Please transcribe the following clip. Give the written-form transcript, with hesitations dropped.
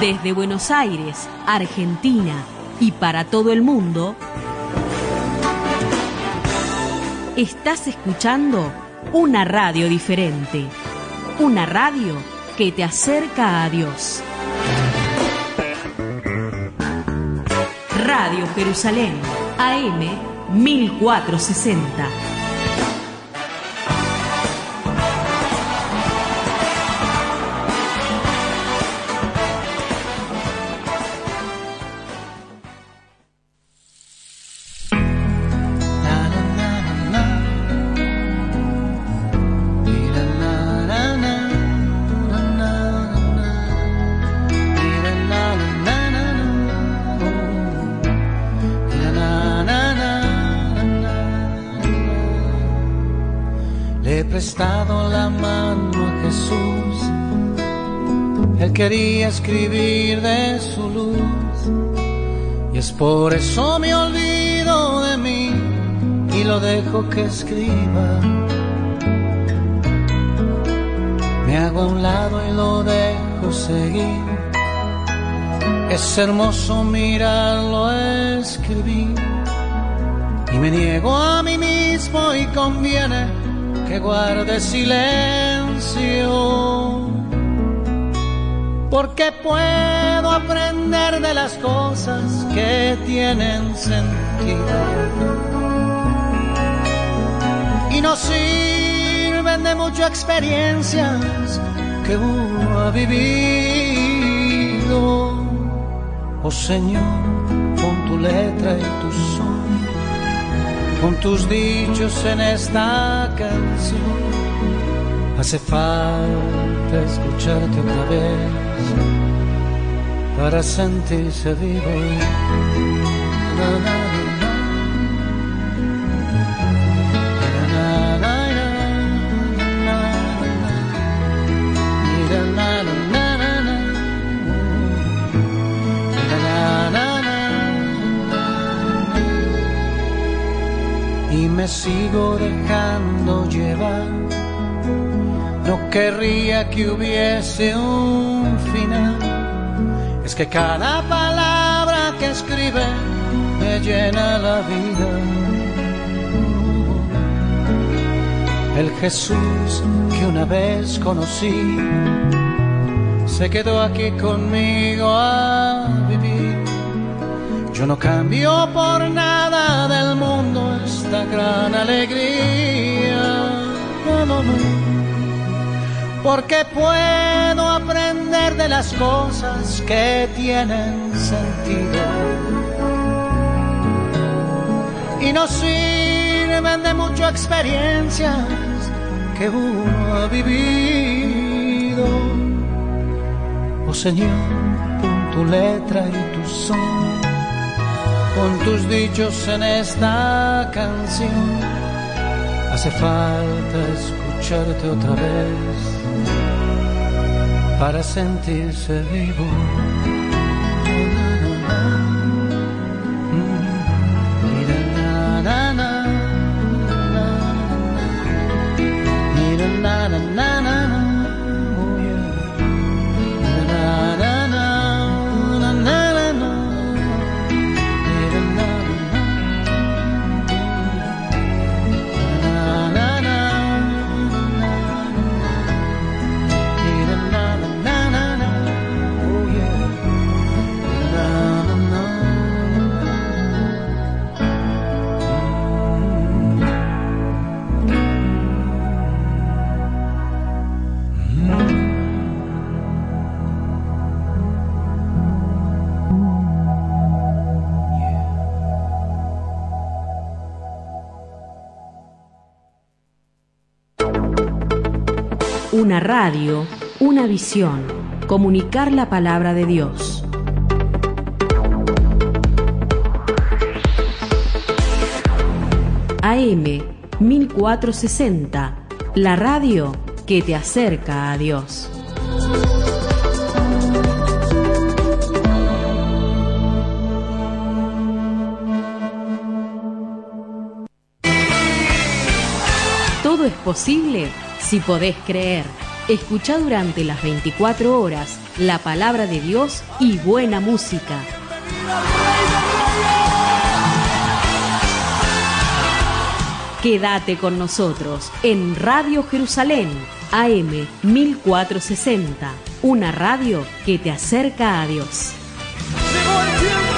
Desde Buenos Aires, Argentina y para todo el mundo, estás escuchando una radio diferente. Una radio que te acerca a Dios. Radio Jerusalén, AM 1460. Quería escribir de su luz y es por eso me olvido de mí y lo dejo que escriba. Me hago a un lado y lo dejo seguir. Es hermoso mirarlo escribir y me niego a mí mismo y conviene que guarde silencio. Porque puedo aprender de las cosas que tienen sentido y no sirven de mucho experiencias que uno ha vivido. Oh Señor, pon tu letra y tu son, pon tus dichos en esta canción. Hace falta escucharte otra vez para sentirse vivo. Na, na, na. Y me sigo dejando llevar. No querría que hubiese un final. Es que cada palabra que escribe me llena la vida. El Jesús que una vez conocí se quedó aquí conmigo a vivir. Yo no cambio por nada del mundo esta gran alegría. No, no, no. Porque puedo aprender de las cosas que tienen sentido y no sirven de mucho experiencias que uno ha vivido. Oh Señor, pon tu letra y tu son, pon tus dichos en esta canción. Hace falta escucharte otra vez para sentirse vivo. Una radio, una visión, comunicar la palabra de Dios. AM 1460, la radio que te acerca a Dios. Todo es posible si podés creer. Escucha durante las 24 horas la palabra de Dios y buena música. Quédate con nosotros en Radio Jerusalén, AM 1460, una radio que te acerca a Dios. Llegó el tiempo.